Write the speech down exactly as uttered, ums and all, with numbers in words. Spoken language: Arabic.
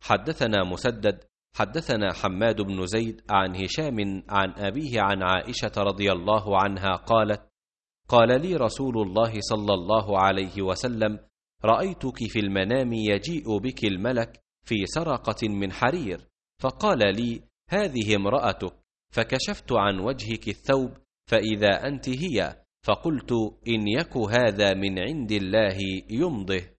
حدثنا مسدد حدثنا حماد بن زيد عن هشام عن أبيه عن عائشة رضي الله عنها قالت: قال لي رسول الله صلى الله عليه وسلم: رأيتك في المنام يجيء بك الملك في سرقة من حرير، فقال لي: هذه امرأتك، فكشفت عن وجهك الثوب فإذا أنت هي، فقلت: إن يك هذا من عند الله يمضه.